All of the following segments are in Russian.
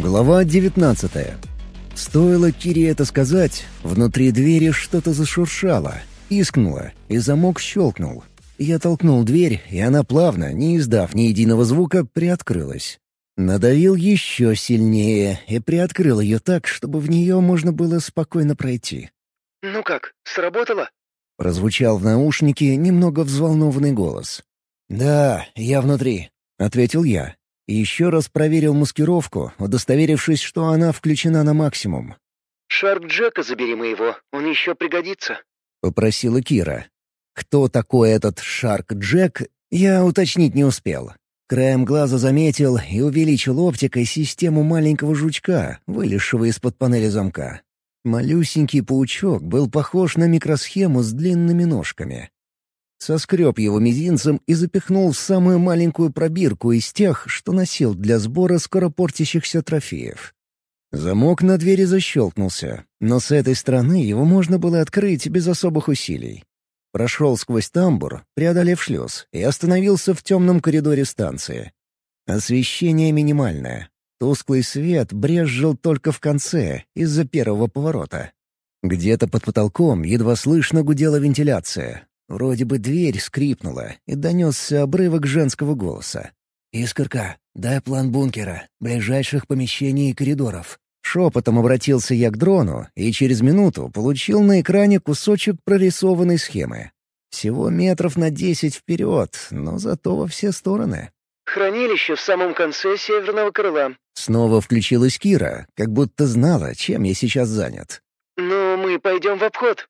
Глава 19. Стоило Кире это сказать, внутри двери что-то зашуршало, пискнуло, и замок щелкнул. Я толкнул дверь, и она плавно, не издав ни единого звука, приоткрылась. Надавил еще сильнее и приоткрыл ее так, чтобы в нее можно было спокойно пройти. «Ну как, сработало?» — прозвучал в наушнике немного взволнованный голос. «Да, я внутри», — ответил я. И еще раз проверил маскировку, удостоверившись, что она включена на максимум. «Шарк Джека забери моего, он еще пригодится», — попросила Кира. Кто такой этот Шарк Джек, я уточнить не успел. Краем глаза заметил и увеличил оптикой систему маленького жучка, вылезшего из-под панели замка. Малюсенький паучок был похож на микросхему с длинными ножками. Соскреб его мизинцем и запихнул в самую маленькую пробирку из тех, что носил для сбора скоропортящихся трофеев. Замок на двери защелкнулся, но с этой стороны его можно было открыть без особых усилий. Прошел сквозь тамбур, преодолев шлюз, и остановился в темном коридоре станции. Освещение минимальное. Тусклый свет брезжил только в конце, из-за первого поворота. Где-то под потолком едва слышно гудела вентиляция. Вроде бы дверь скрипнула, и донесся обрывок женского голоса. «Искорка, дай план бункера, ближайших помещений и коридоров». Шепотом обратился я к дрону, и через минуту получил на экране кусочек прорисованной схемы. Всего метров на 10 вперед, но зато во все стороны. «Хранилище в самом конце северного крыла». Снова включилась Кира, как будто знала, чем я сейчас занят. «Ну, мы пойдем в обход».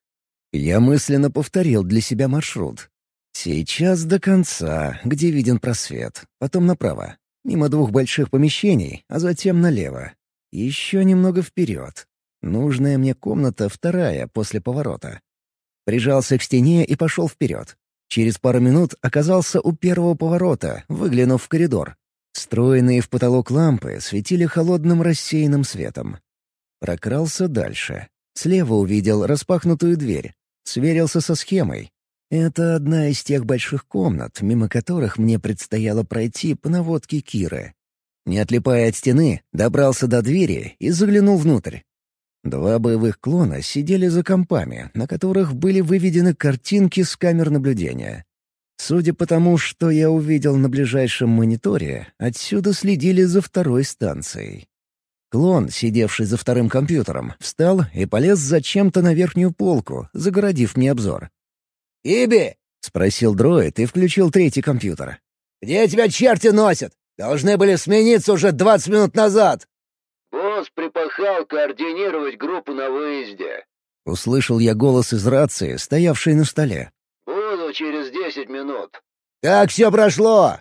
Я мысленно повторил для себя маршрут. Сейчас до конца, где виден просвет, потом направо, мимо двух больших помещений, а затем налево. Еще немного вперед. Нужная мне комната вторая после поворота. Прижался к стене и пошел вперед. Через пару минут оказался у первого поворота, выглянув в коридор. Встроенные в потолок лампы светили холодным рассеянным светом. Прокрался дальше. Слева увидел распахнутую дверь. Сверился со схемой. Это одна из тех больших комнат, мимо которых мне предстояло пройти по наводке Киры. Не отлипая от стены, добрался до двери и заглянул внутрь. Два боевых клона сидели за компами, на которых были выведены картинки с камер наблюдения. Судя по тому, что я увидел на ближайшем мониторе, отсюда следили за второй станцией. Клон, сидевший за вторым компьютером, встал и полез зачем-то на верхнюю полку, загородив мне обзор. «Иби!» — спросил дроид и включил третий компьютер. «Где тебя черти носят? Должны были смениться уже 20 минут назад!» «Босс припахал координировать группу на выезде». Услышал я голос из рации, стоявшей на столе. «Буду через 10 минут». «Как все прошло?»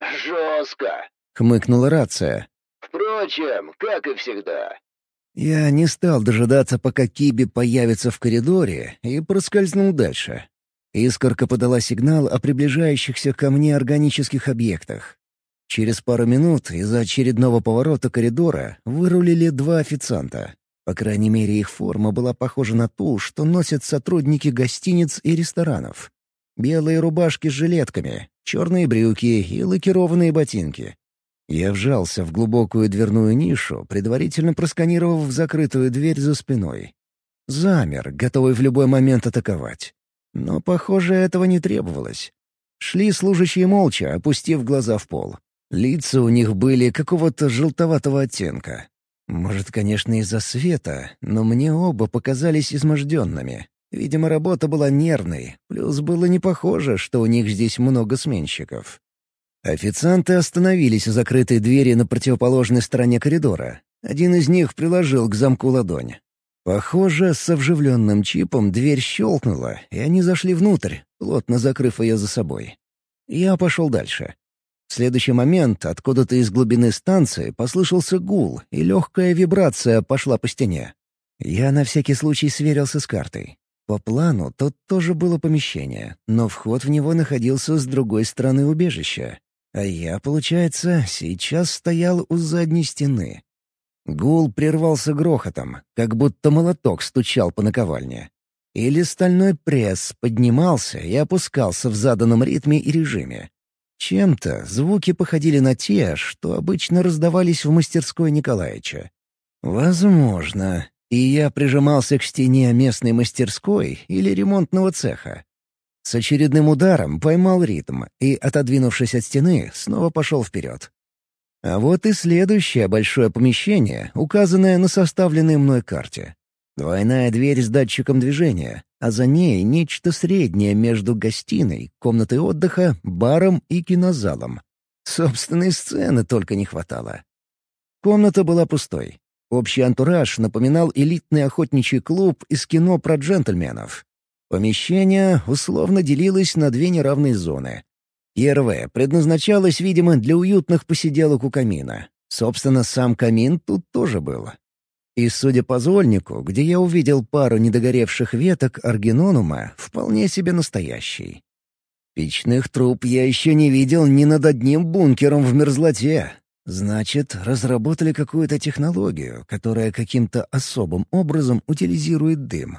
«Жестко. — хмыкнула рация. Впрочем, как и всегда». Я не стал дожидаться, пока Киби появится в коридоре, и проскользнул дальше. Искорка подала сигнал о приближающихся ко мне органических объектах. Через пару минут из-за очередного поворота коридора вырулили два официанта. По крайней мере, их форма была похожа на ту, что носят сотрудники гостиниц и ресторанов. Белые рубашки с жилетками, черные брюки и лакированные ботинки. Я вжался в глубокую дверную нишу, предварительно просканировав закрытую дверь за спиной. Замер, готовый в любой момент атаковать. Но, похоже, этого не требовалось. Шли служащие молча, опустив глаза в пол. Лица у них были какого-то желтоватого оттенка. Может, конечно, из-за света, но мне оба показались изможденными. Видимо, работа была нервной, плюс было не похоже, что у них здесь много сменщиков. Официанты остановились у закрытой двери на противоположной стороне коридора. Один из них приложил к замку ладонь. Похоже, с вживленным чипом дверь щелкнула, и они зашли внутрь, плотно закрыв ее за собой. Я пошел дальше. В следующий момент откуда-то из глубины станции послышался гул, и легкая вибрация пошла по стене. Я на всякий случай сверился с картой. По плану тут тоже было помещение, но вход в него находился с другой стороны убежища. А я, получается, сейчас стоял у задней стены. Гул прервался грохотом, как будто молоток стучал по наковальне. Или стальной пресс поднимался и опускался в заданном ритме и режиме. Чем-то звуки походили на те, что обычно раздавались в мастерской Николаича. Возможно, и я прижимался к стене местной мастерской или ремонтного цеха. С очередным ударом поймал ритм и, отодвинувшись от стены, снова пошел вперед. А вот и следующее большое помещение, указанное на составленной мной карте. Двойная дверь с датчиком движения, а за ней нечто среднее между гостиной, комнатой отдыха, баром и кинозалом. Собственной сцены только не хватало. Комната была пустой. Общий антураж напоминал элитный охотничий клуб из кино про джентльменов. Помещение условно делилось на две неравные зоны. Первая предназначалась, видимо, для уютных посиделок у камина. Собственно, сам камин тут тоже был. И, судя по зольнику, где я увидел пару недогоревших веток аргинонума, вполне себе настоящий. Печных труб я еще не видел ни над одним бункером в мерзлоте. Значит, разработали какую-то технологию, которая каким-то особым образом утилизирует дым.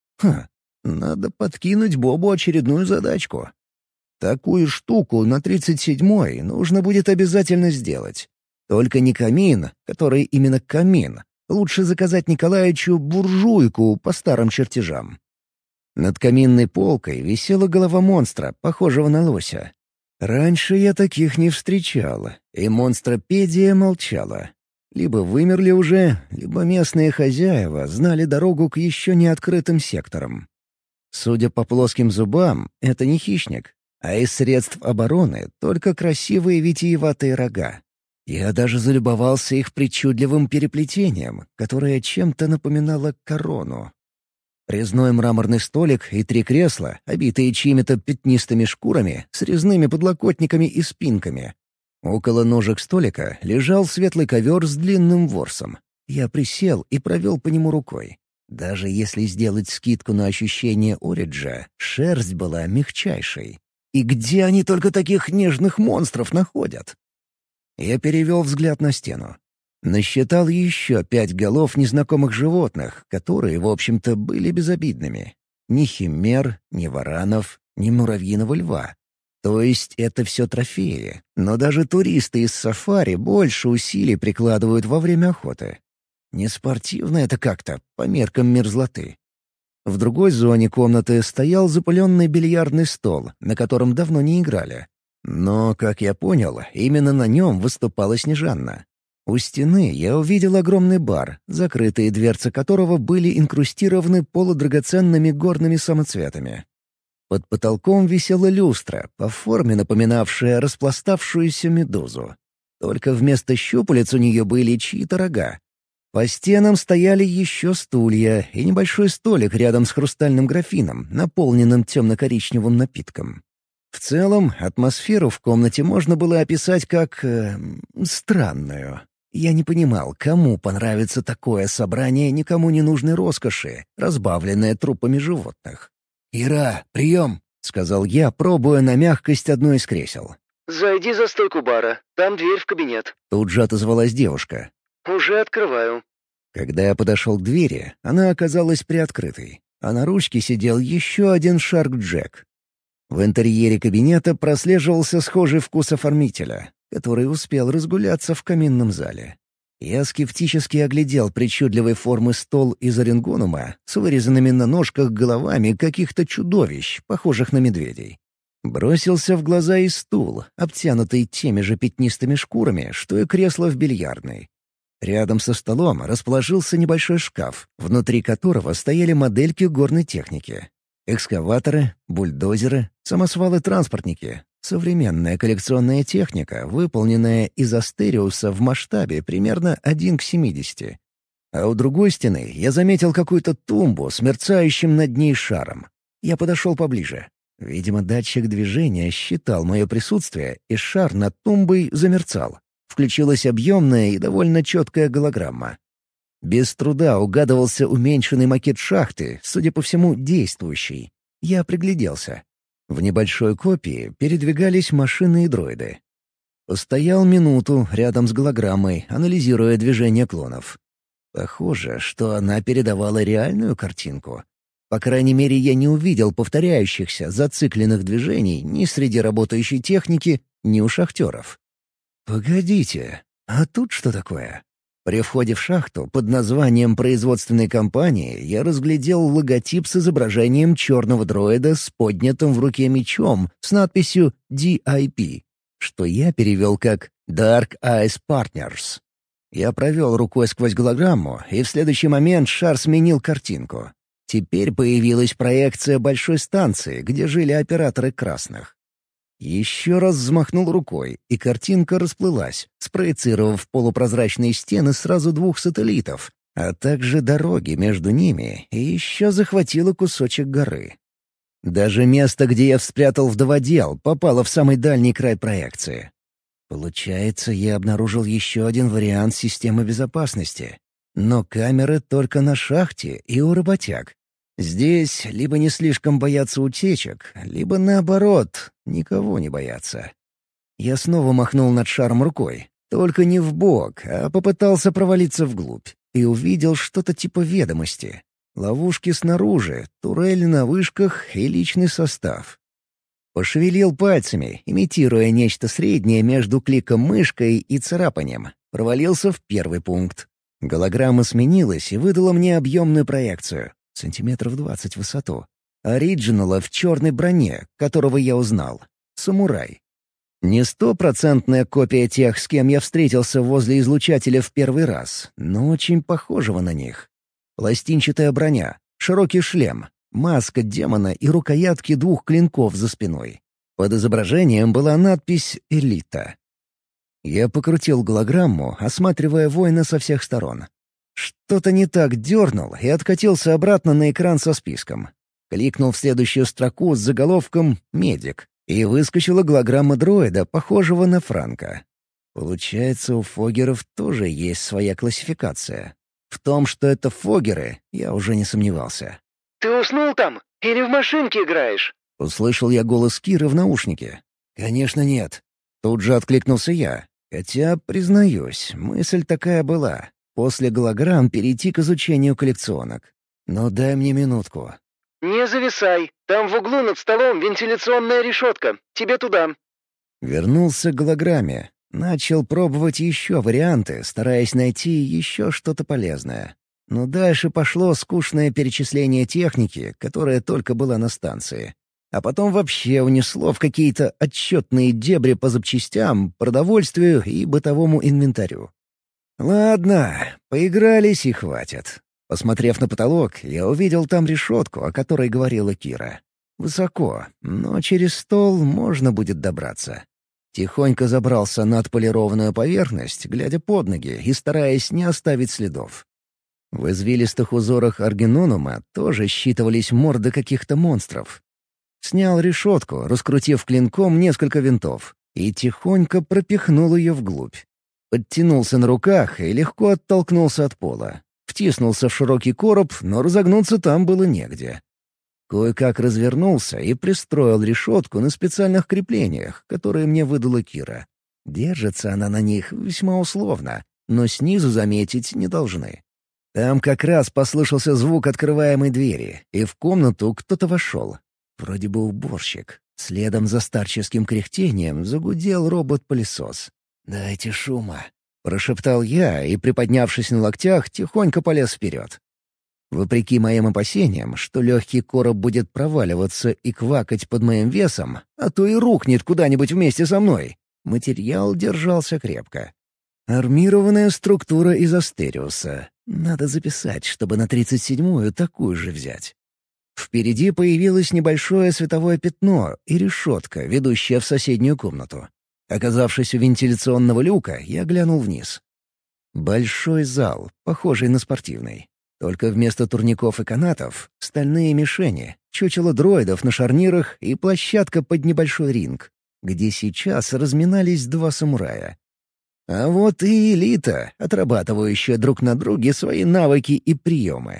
Надо подкинуть Бобу очередную задачку. Такую штуку на 37-й нужно будет обязательно сделать. Только не камин, который именно камин. Лучше заказать Николаичу буржуйку по старым чертежам. Над каминной полкой висела голова монстра, похожего на лося. Раньше я таких не встречал, и монстропедия молчала. Либо вымерли уже, либо местные хозяева знали дорогу к еще не открытым секторам. Судя по плоским зубам, это не хищник, а из средств обороны только красивые витиеватые рога. Я даже залюбовался их причудливым переплетением, которое чем-то напоминало корону. Резной мраморный столик и 3 кресла, обитые чьими-то пятнистыми шкурами, с резными подлокотниками и спинками. Около ножек столика лежал светлый ковер с длинным ворсом. Я присел и провел по нему рукой. Даже если сделать скидку на ощущение Ориджа, шерсть была мягчайшей. И где они только таких нежных монстров находят? Я перевел взгляд на стену. Насчитал еще 5 голов незнакомых животных, которые, в общем-то, были безобидными. Ни химер, ни варанов, ни муравьиного льва. То есть это все трофеи, но даже туристы из сафари больше усилий прикладывают во время охоты. Не спортивно это как-то, по меркам мерзлоты. В другой зоне комнаты стоял запыленный бильярдный стол, на котором давно не играли. Но, как я понял, именно на нем выступала Снежанна. У стены я увидел огромный бар, закрытые дверцы которого были инкрустированы полудрагоценными горными самоцветами. Под потолком висела люстра, по форме напоминавшая распластавшуюся медузу. Только вместо щупалец у нее были чьи-то рога. По стенам стояли еще стулья и небольшой столик рядом с хрустальным графином, наполненным темно-коричневым напитком. В целом, атмосферу в комнате можно было описать как странную. Я не понимал, кому понравится такое собрание никому не нужной роскоши, разбавленное трупами животных. «Ира, прием!» — сказал я, пробуя на мягкость одно из кресел. «Зайди за стойку бара, там дверь в кабинет». Тут же отозвалась девушка. «Уже открываю». Когда я подошел к двери, она оказалась приоткрытой, а на ручке сидел еще один Шарк-Джек. В интерьере кабинета прослеживался схожий вкус оформителя, который успел разгуляться в каминном зале. Я скептически оглядел причудливой формы стол из орингонума с вырезанными на ножках головами каких-то чудовищ, похожих на медведей. Бросился в глаза и стул, обтянутый теми же пятнистыми шкурами, что и кресло в бильярдной. Рядом со столом расположился небольшой шкаф, внутри которого стояли модельки горной техники. Экскаваторы, бульдозеры, самосвалы-транспортники, современная коллекционная техника, выполненная из астериуса в масштабе примерно 1:70. А у другой стены я заметил какую-то тумбу с мерцающим над ней шаром. Я подошел поближе. Видимо, датчик движения считал мое присутствие, и шар над тумбой замерцал. Включилась объемная и довольно четкая голограмма. Без труда угадывался уменьшенный макет шахты, судя по всему, действующий. Я пригляделся. В небольшой копии передвигались машины и дроиды. Постоял минуту рядом с голограммой, анализируя движение клонов. Похоже, что она передавала реальную картинку. По крайней мере, я не увидел повторяющихся, зацикленных движений ни среди работающей техники, не у шахтеров. Погодите, а тут что такое? При входе в шахту под названием производственной компании я разглядел логотип с изображением черного дроида с поднятым в руке мечом с надписью DIP, что я перевел как Dark Eyes Partners. Я провел рукой сквозь голограмму, и в следующий момент шар сменил картинку. Теперь появилась проекция большой станции, где жили операторы красных. Еще раз взмахнул рукой, и картинка расплылась, спроецировав полупрозрачные стены сразу 2 сателлитов, а также дороги между ними, и еще захватила кусочек горы. Даже место, где я спрятал вдоводел, попало в самый дальний край проекции. Получается, я обнаружил еще один вариант системы безопасности. Но камеры только на шахте и у работяг. Здесь либо не слишком боятся утечек, либо наоборот, никого не боятся. Я снова махнул над шаром рукой, только не вбок, а попытался провалиться вглубь, и увидел что-то типа ведомости. Ловушки снаружи, турель на вышках и личный состав. Пошевелил пальцами, имитируя нечто среднее между кликом мышкой и царапанием. Провалился в первый пункт. Голограмма сменилась и выдала мне объемную проекцию. Сантиметров 20 в высоту. Ориджинала в черной броне, которого я узнал. Самурай. Не 100% копия тех, с кем я встретился возле излучателя в первый раз, но очень похожего на них. Пластинчатая броня, широкий шлем, маска демона и рукоятки 2 клинков за спиной. Под изображением была надпись «Элита». Я покрутил голограмму, осматривая воина со всех сторон. Что-то не так дернул и откатился обратно на экран со списком. Кликнул в следующую строку с заголовком «Медик», и выскочила голограмма дроида, похожего на Франка. Получается, у фоггеров тоже есть своя классификация. В том, что это фоггеры, я уже не сомневался. «Ты уснул там? Или в машинке играешь?» Услышал я голос Киры в наушнике. «Конечно нет». Тут же откликнулся я. Хотя, признаюсь, мысль такая была. После голограмм перейти к изучению коллекционок. Но дай мне минутку. «Не зависай. Там в углу над столом вентиляционная решетка. Тебе туда». Вернулся к голограмме. Начал пробовать еще варианты, стараясь найти еще что-то полезное. Но дальше пошло скучное перечисление техники, которая только была на станции. А потом вообще унесло в какие-то отчетные дебри по запчастям, продовольствию и бытовому инвентарю. Ладно, поигрались и хватит. Посмотрев на потолок, я увидел там решетку, о которой говорила Кира. Высоко, но через стол можно будет добраться. Тихонько забрался на отполированную поверхность, глядя под ноги и стараясь не оставить следов. В извилистых узорах аргинонума тоже считывались морды каких-то монстров. Снял решетку, раскрутив клинком несколько винтов, и тихонько пропихнул ее вглубь. Подтянулся на руках и легко оттолкнулся от пола. Втиснулся в широкий короб, но разогнуться там было негде. Кое-как развернулся и пристроил решетку на специальных креплениях, которые мне выдала Кира. Держится она на них весьма условно, но снизу заметить не должны. Там как раз послышался звук открываемой двери, и в комнату кто-то вошел. Вроде бы уборщик. Следом за старческим кряхтением загудел робот-пылесос. «Дайте шума», — прошептал я и, приподнявшись на локтях, тихонько полез вперед. Вопреки моим опасениям, что легкий короб будет проваливаться и квакать под моим весом, а то и рухнет куда-нибудь вместе со мной, материал держался крепко. Армированная структура из астериуса. Надо записать, чтобы на 37-ю такую же взять. Впереди появилось небольшое световое пятно и решетка, ведущая в соседнюю комнату. Оказавшись у вентиляционного люка, я глянул вниз. Большой зал, похожий на спортивный. Только вместо турников и канатов — стальные мишени, чучело дроидов на шарнирах и площадка под небольшой ринг, где сейчас разминались 2 самурая. А вот и элита, отрабатывающая друг на друге свои навыки и приемы.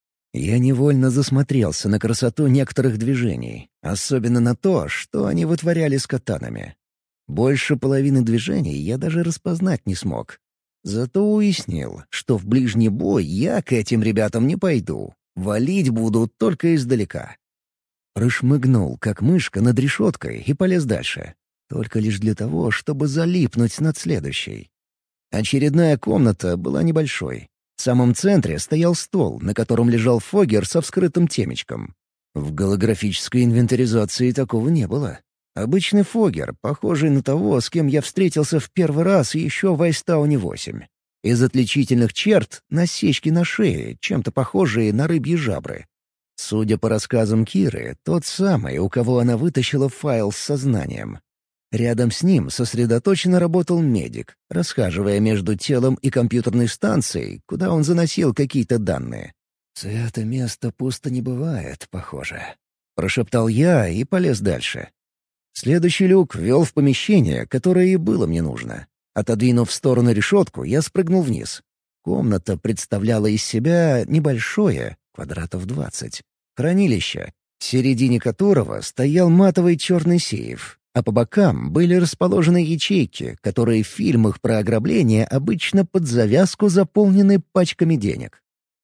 Я невольно засмотрелся на красоту некоторых движений, особенно на то, что они вытворяли с катанами. Больше половины движений я даже распознать не смог. Зато уяснил, что в ближний бой я к этим ребятам не пойду. Валить буду только издалека. Прошмыгнул, как мышка, над решеткой и полез дальше. только лишь для того, чтобы залипнуть над следующей. Очередная комната была небольшой. В самом центре стоял стол, на котором лежал Фогер со вскрытым темечком. В голографической инвентаризации такого не было. Обычный Фогер, похожий на того, с кем я встретился в первый раз еще в Айстауне-8. Из отличительных черт — насечки на шее, чем-то похожие на рыбьи жабры. Судя по рассказам Киры, тот самый, у кого она вытащила файл с сознанием. Рядом с ним сосредоточенно работал медик, расхаживая между телом и компьютерной станцией, куда он заносил какие-то данные. «Это место пусто не бывает, похоже», — прошептал я и полез дальше. Следующий люк вел в помещение, которое и было мне нужно. Отодвинув в сторону решетку, я спрыгнул вниз. Комната представляла из себя небольшое, квадратов 20, хранилище, в середине которого стоял матовый черный сейф, а по бокам были расположены ячейки, которые в фильмах про ограбление обычно под завязку заполнены пачками денег.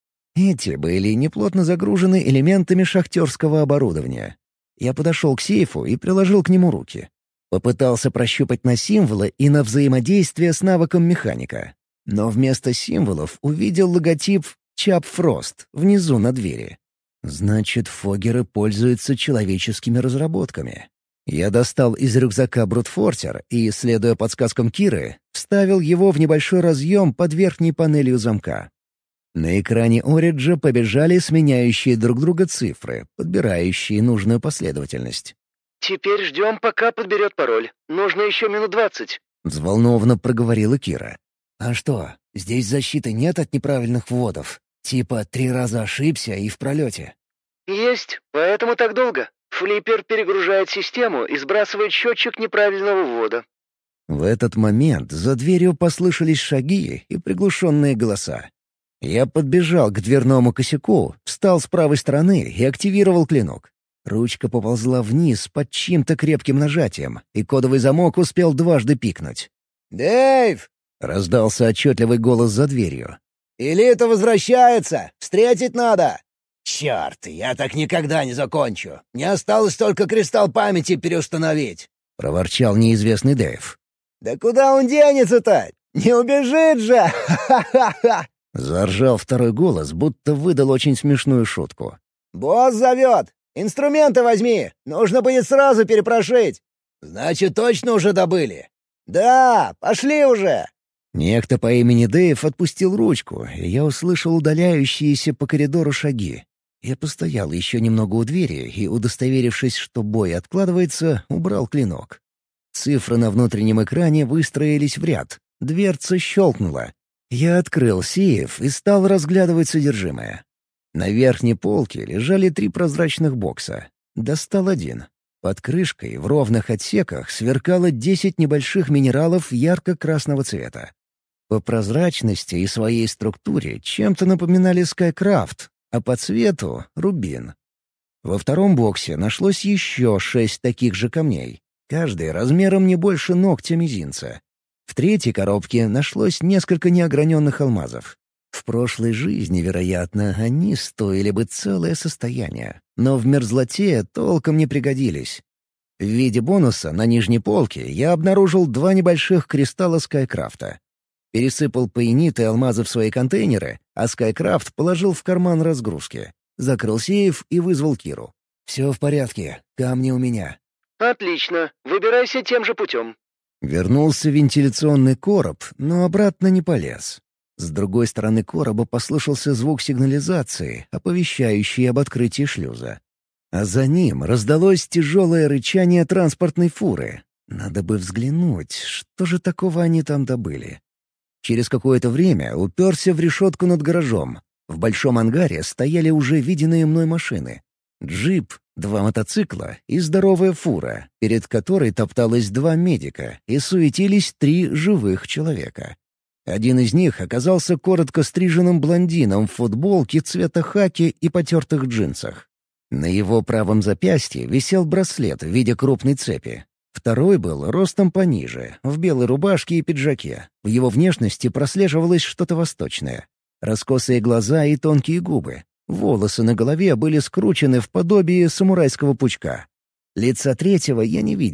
Эти были неплотно загружены элементами шахтерского оборудования. Я подошел к сейфу и приложил к нему руки. Попытался прощупать на символы и на взаимодействие с навыком механика. Но вместо символов увидел логотип «Чап Фрост» внизу на двери. Значит, Фогеры пользуются человеческими разработками. Я достал из рюкзака брутфорсер и, следуя подсказкам Киры, вставил его в небольшой разъем под верхней панелью замка. На экране Ориджа побежали сменяющие друг друга цифры, подбирающие нужную последовательность. «Теперь ждем, пока подберет пароль. Нужно еще минут 20», — взволнованно проговорила Кира. «А что, здесь защиты нет от неправильных вводов? Типа 3 раза ошибся и в пролете?» «Есть, поэтому так долго. Флиппер перегружает систему и сбрасывает счетчик неправильного ввода». В этот момент за дверью послышались шаги и приглушенные голоса. Я подбежал к дверному косяку, встал с правой стороны и активировал клинок. Ручка поползла вниз под чьим-то крепким нажатием, и кодовый замок успел дважды пикнуть. «Дэйв!» — раздался отчетливый голос за дверью. «Элита возвращается! Встретить надо!» «Черт, я так никогда не закончу! Мне осталось только кристалл памяти переустановить!» — проворчал неизвестный Дэйв. «Да куда он денется-то? Не убежит же! Ха-ха-ха!» Заржал второй голос, будто выдал очень смешную шутку. «Босс зовет! Инструменты возьми! Нужно будет сразу перепрошить!» «Значит, точно уже добыли?» «Да, пошли уже!» Некто по имени Дэйв отпустил ручку, и я услышал удаляющиеся по коридору шаги. Я постоял еще немного у двери и, удостоверившись, что бой откладывается, убрал клинок. Цифры на внутреннем экране выстроились в ряд. Дверца щелкнула. Я открыл сейф и стал разглядывать содержимое. На верхней полке лежали 3 прозрачных бокса. Достал один. Под крышкой в ровных отсеках сверкало 10 небольших минералов ярко-красного цвета. По прозрачности и своей структуре чем-то напоминали Скайкрафт, а по цвету — рубин. Во втором боксе нашлось еще 6 таких же камней, каждый размером не больше ногтя мизинца. В третьей коробке нашлось несколько неограненных алмазов. В прошлой жизни, вероятно, они стоили бы целое состояние, но в мерзлоте толком не пригодились. В виде бонуса на нижней полке я обнаружил 2 небольших кристалла Скайкрафта. Пересыпал паенит и алмазы в свои контейнеры, а Скайкрафт положил в карман разгрузки. Закрыл сейф и вызвал Киру. «Все в порядке, камни у меня». «Отлично, выбирайся тем же путем». Вернулся вентиляционный короб, но обратно не полез. С другой стороны короба послышался звук сигнализации, оповещающий об открытии шлюза. А за ним раздалось тяжелое рычание транспортной фуры. Надо бы взглянуть, что же такого они там добыли. Через какое-то время уперся в решетку над гаражом. В большом ангаре стояли уже виденные мной машины. Джип, 2 мотоцикла и здоровая фура, перед которой топталось 2 медика и суетились 3 живых человека. Один из них оказался коротко стриженным блондином в футболке цвета хаки и потертых джинсах. На его правом запястье висел браслет в виде крупной цепи. Второй был ростом пониже, в белой рубашке и пиджаке. В его внешности прослеживалось что-то восточное. Раскосые глаза и тонкие губы. Волосы на голове были скручены в подобие самурайского пучка. Лица третьего я не видел.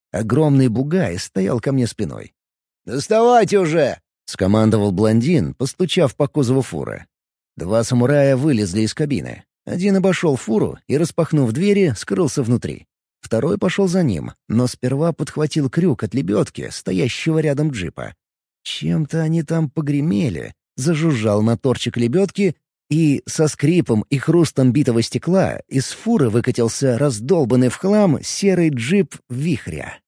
Огромный бугай стоял ко мне спиной. «Доставайте уже!» — скомандовал блондин, постучав по кузову фуры. 2 самурая вылезли из кабины. Один обошел фуру и, распахнув двери, скрылся внутри. Второй пошел за ним, но сперва подхватил крюк от лебедки, стоящего рядом джипа. Чем-то они там погремели, зажужжал моторчик лебедки, и со скрипом и хрустом битого стекла из фуры выкатился раздолбанный в хлам серый джип «Вихря».